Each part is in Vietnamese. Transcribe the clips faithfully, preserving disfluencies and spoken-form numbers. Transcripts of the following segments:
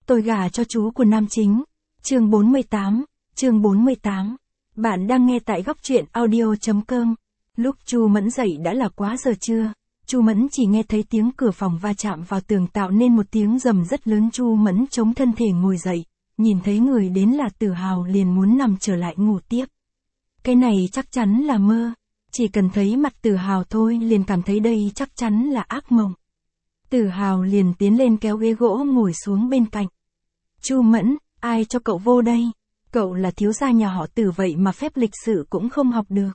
Tôi gả cho chú của nam chính. Chương bốn mươi tám, chương bốn mươi tám. Bạn đang nghe tại góc truyện audio.com. Lúc Chu Mẫn dậy đã là quá giờ trưa. Chu Mẫn chỉ nghe thấy tiếng cửa phòng va chạm vào tường tạo nên một tiếng rầm rất lớn. Chu Mẫn chống thân thể ngồi dậy, nhìn thấy người đến là Tử Hào liền muốn nằm trở lại ngủ tiếp. Cái này chắc chắn là mơ. Chỉ cần thấy mặt Tử Hào thôi liền cảm thấy đây chắc chắn là ác mộng. Tử Hào liền tiến lên kéo ghế gỗ ngồi xuống bên cạnh. Chu Mẫn, ai cho cậu vô đây? Cậu là thiếu gia nhà họ Tử vậy mà phép lịch sự cũng không học được.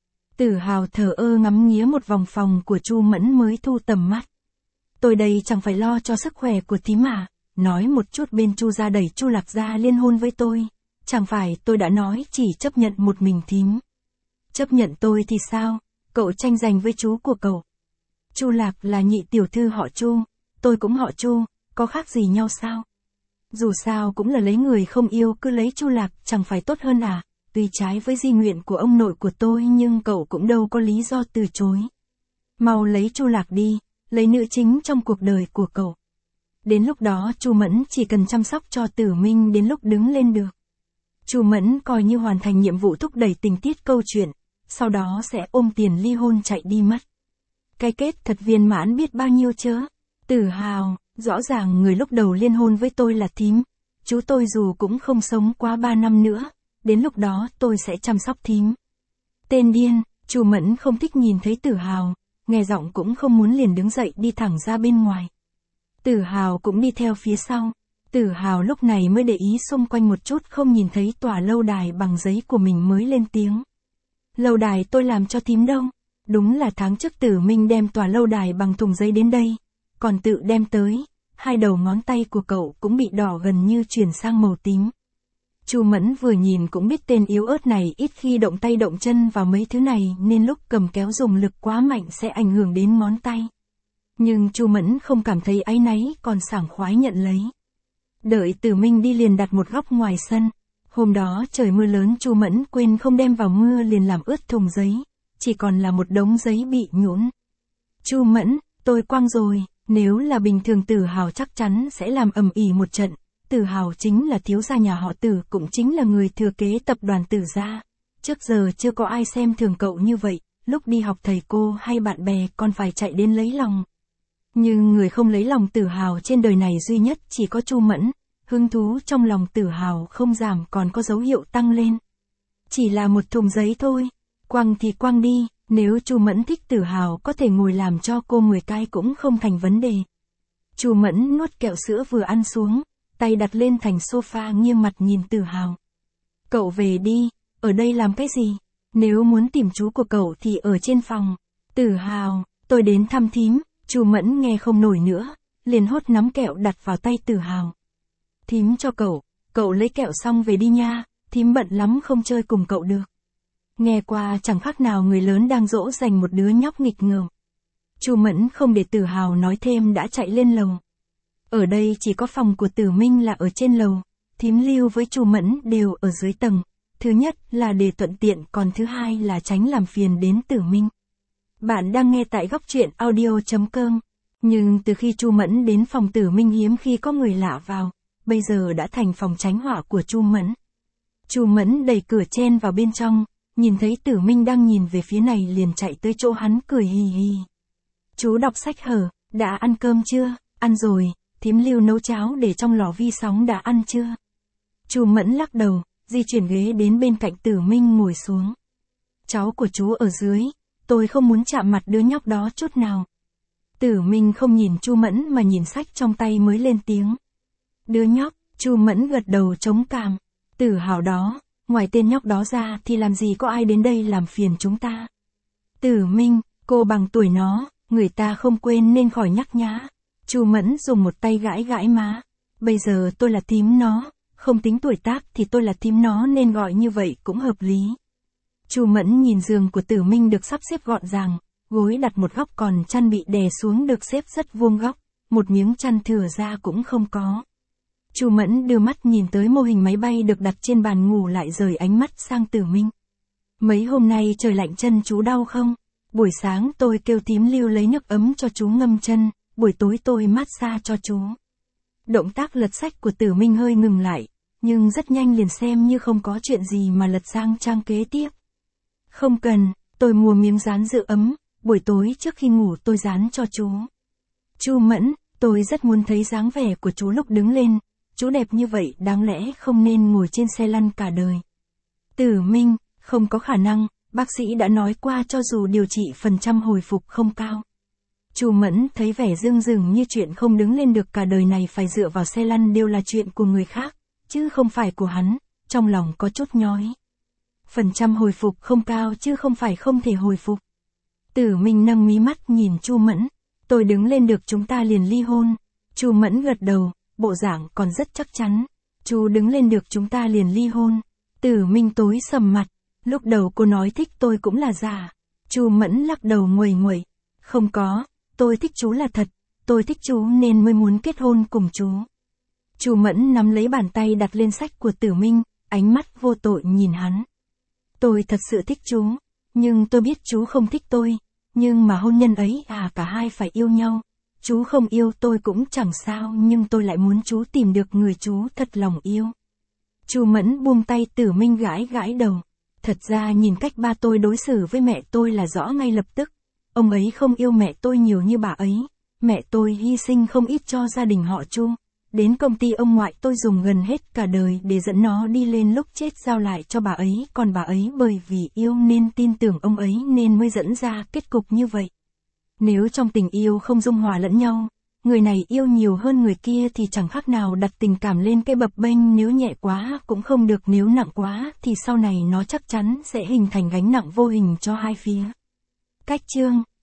Tử Hào thờ ơ ngắm nghía một vòng phòng của Chu Mẫn mới thu tầm mắt. Tôi đây chẳng phải lo cho sức khỏe của thím mà. Nói một chút bên Chu gia đẩy Chu Lạc gia liên hôn với tôi. Chẳng phải tôi đã nói chỉ chấp nhận một mình thím. Chấp nhận tôi thì sao? Cậu tranh giành với chú của cậu. Chu Lạc là nhị tiểu thư họ Chu, tôi cũng họ Chu, có khác gì nhau sao? Dù sao cũng là lấy người không yêu cứ lấy Chu Lạc chẳng phải tốt hơn à? Tuy trái với di nguyện của ông nội của tôi nhưng cậu cũng đâu có lý do từ chối. Mau lấy Chu Lạc đi, lấy nữ chính trong cuộc đời của cậu. Đến lúc đó Chu Mẫn chỉ cần chăm sóc cho Tử Minh đến lúc đứng lên được. Chu Mẫn coi như hoàn thành nhiệm vụ thúc đẩy tình tiết câu chuyện, sau đó sẽ ôm tiền ly hôn chạy đi mất. Cái kết thật viên mãn biết bao nhiêu chớ. Tử Hào, rõ ràng người lúc đầu liên hôn với tôi là thím. Chú tôi dù cũng không sống quá ba năm nữa, đến lúc đó tôi sẽ chăm sóc thím. Tên điên, Chu Mẫn không thích nhìn thấy Tử Hào, nghe giọng cũng không muốn liền đứng dậy đi thẳng ra bên ngoài. Tử Hào cũng đi theo phía sau. Tử Hào lúc này mới để ý xung quanh một chút không nhìn thấy tòa lâu đài bằng giấy của mình mới lên tiếng. Lâu đài tôi làm cho thím đâu. Đúng là tháng trước Tử Minh đem tòa lâu đài bằng thùng giấy đến đây, còn tự đem tới, hai đầu ngón tay của cậu cũng bị đỏ gần như chuyển sang màu tím. Chu Mẫn vừa nhìn cũng biết tên yếu ớt này ít khi động tay động chân vào mấy thứ này nên lúc cầm kéo dùng lực quá mạnh sẽ ảnh hưởng đến ngón tay. Nhưng Chu Mẫn không cảm thấy áy náy còn sảng khoái nhận lấy. Đợi Tử Minh đi liền đặt một góc ngoài sân. Hôm đó trời mưa lớn Chu Mẫn quên không đem vào mưa liền làm ướt thùng giấy. Chỉ còn là một đống giấy bị nhũn. Chu Mẫn, tôi quăng rồi, nếu là bình thường Tử Hào chắc chắn sẽ làm ầm ĩ một trận. Tử Hào chính là thiếu gia nhà họ Tử cũng chính là người thừa kế tập đoàn Tử gia. Trước giờ chưa có ai xem thường cậu như vậy, lúc đi học thầy cô hay bạn bè còn phải chạy đến lấy lòng. Nhưng người không lấy lòng Tử Hào trên đời này duy nhất chỉ có Chu Mẫn, hứng thú trong lòng Tử Hào không giảm còn có dấu hiệu tăng lên. Chỉ là một thùng giấy thôi. Quăng thì quăng đi, nếu Chu Mẫn thích Tử Hào có thể ngồi làm cho cô mười cái cũng không thành vấn đề. Chu Mẫn nuốt kẹo sữa vừa ăn xuống, tay đặt lên thành sofa nghiêng mặt nhìn Tử Hào. Cậu về đi, ở đây làm cái gì? Nếu muốn tìm chú của cậu thì ở trên phòng. Tử Hào, tôi đến thăm thím. Chu Mẫn nghe không nổi nữa, liền hốt nắm kẹo đặt vào tay Tử Hào. Thím cho cậu, cậu lấy kẹo xong về đi nha, thím bận lắm không chơi cùng cậu được. Nghe qua chẳng khác nào người lớn đang dỗ dành một đứa nhóc nghịch ngợm. Chu Mẫn không để Tử Hào nói thêm đã chạy lên lầu. Ở đây chỉ có phòng của Tử Minh là ở trên lầu, thím Lưu với Chu Mẫn đều ở dưới tầng. Thứ nhất là để thuận tiện, còn thứ hai là tránh làm phiền đến Tử Minh. Bạn đang nghe tại góc truyện audio.com. Nhưng từ khi Chu Mẫn đến phòng Tử Minh hiếm khi có người lạ vào, bây giờ đã thành phòng tránh họa của Chu Mẫn. Chu Mẫn đẩy cửa chen vào bên trong. Nhìn thấy Tử Minh đang nhìn về phía này liền chạy tới chỗ hắn cười hì hì. Chú đọc sách hở, đã ăn cơm chưa? Ăn rồi, thím Lưu nấu cháo để trong lò vi sóng đã ăn chưa? Chu Mẫn lắc đầu, di chuyển ghế đến bên cạnh Tử Minh ngồi xuống. Cháu của chú ở dưới, tôi không muốn chạm mặt đứa nhóc đó chút nào. Tử Minh không nhìn Chu Mẫn mà nhìn sách trong tay mới lên tiếng. Đứa nhóc, Chu Mẫn gật đầu chống cằm. Tử Hào đó. Ngoài tên nhóc đó ra thì làm gì có ai đến đây làm phiền chúng ta. Tử Minh, cô bằng tuổi nó, người ta không quên nên khỏi nhắc nhá. Chu Mẫn dùng một tay gãi gãi má. Bây giờ tôi là thím nó, không tính tuổi tác thì tôi là thím nó nên gọi như vậy cũng hợp lý. Chu Mẫn nhìn giường của Tử Minh được sắp xếp gọn gàng, gối đặt một góc còn chăn bị đè xuống được xếp rất vuông góc, một miếng chăn thừa ra cũng không có. Chu Mẫn đưa mắt nhìn tới mô hình máy bay được đặt trên bàn ngủ lại rời ánh mắt sang Tử Minh. Mấy hôm nay trời lạnh chân chú đau không? Buổi sáng tôi kêu thím Lưu lấy nước ấm cho chú ngâm chân, buổi tối tôi massage cho chú. Động tác lật sách của Tử Minh hơi ngừng lại, nhưng rất nhanh liền xem như không có chuyện gì mà lật sang trang kế tiếp. Không cần, tôi mua miếng dán giữ ấm, buổi tối trước khi ngủ tôi dán cho chú. Chu Mẫn, tôi rất muốn thấy dáng vẻ của chú lúc đứng lên, chú đẹp như vậy đáng lẽ không nên ngồi trên xe lăn cả đời. Tử Minh, không có khả năng, bác sĩ đã nói qua cho dù điều trị phần trăm hồi phục không cao. Chu Mẫn thấy vẻ dưng dừng như chuyện không đứng lên được cả đời này phải dựa vào xe lăn đều là chuyện của người khác, chứ không phải của hắn, trong lòng có chút nhói. Phần trăm hồi phục không cao chứ không phải không thể hồi phục. Tử Minh nâng mí mắt nhìn Chu Mẫn, tôi đứng lên được chúng ta liền ly hôn. Chu Mẫn gật đầu, bộ dạng còn rất chắc chắn. Chú đứng lên được chúng ta liền ly hôn. Tử Minh tối sầm mặt, lúc đầu cô nói thích tôi cũng là giả. Chu Mẫn lắc đầu nguầy nguậy, không có, tôi thích chú là thật, tôi thích chú nên mới muốn kết hôn cùng chú. Chu Mẫn nắm lấy bàn tay đặt lên sách của Tử Minh, ánh mắt vô tội nhìn hắn. Tôi thật sự thích chú, nhưng tôi biết chú không thích tôi, nhưng mà hôn nhân ấy à cả hai phải yêu nhau. Chú không yêu tôi cũng chẳng sao nhưng tôi lại muốn chú tìm được người chú thật lòng yêu. Chu Mẫn buông tay Tử Minh gãi gãi đầu. Thật ra nhìn cách ba tôi đối xử với mẹ tôi là rõ ngay lập tức. Ông ấy không yêu mẹ tôi nhiều như bà ấy. Mẹ tôi hy sinh không ít cho gia đình họ Chu. Đến công ty ông ngoại tôi dùng gần hết cả đời để dẫn nó đi lên, lúc chết giao lại cho bà ấy. Còn bà ấy bởi vì yêu nên tin tưởng ông ấy nên mới dẫn ra kết cục như vậy. Nếu trong tình yêu không dung hòa lẫn nhau, người này yêu nhiều hơn người kia thì chẳng khác nào đặt tình cảm lên cái bập bênh, nếu nhẹ quá cũng không được, nếu nặng quá thì sau này nó chắc chắn sẽ hình thành gánh nặng vô hình cho hai phía. Cách chương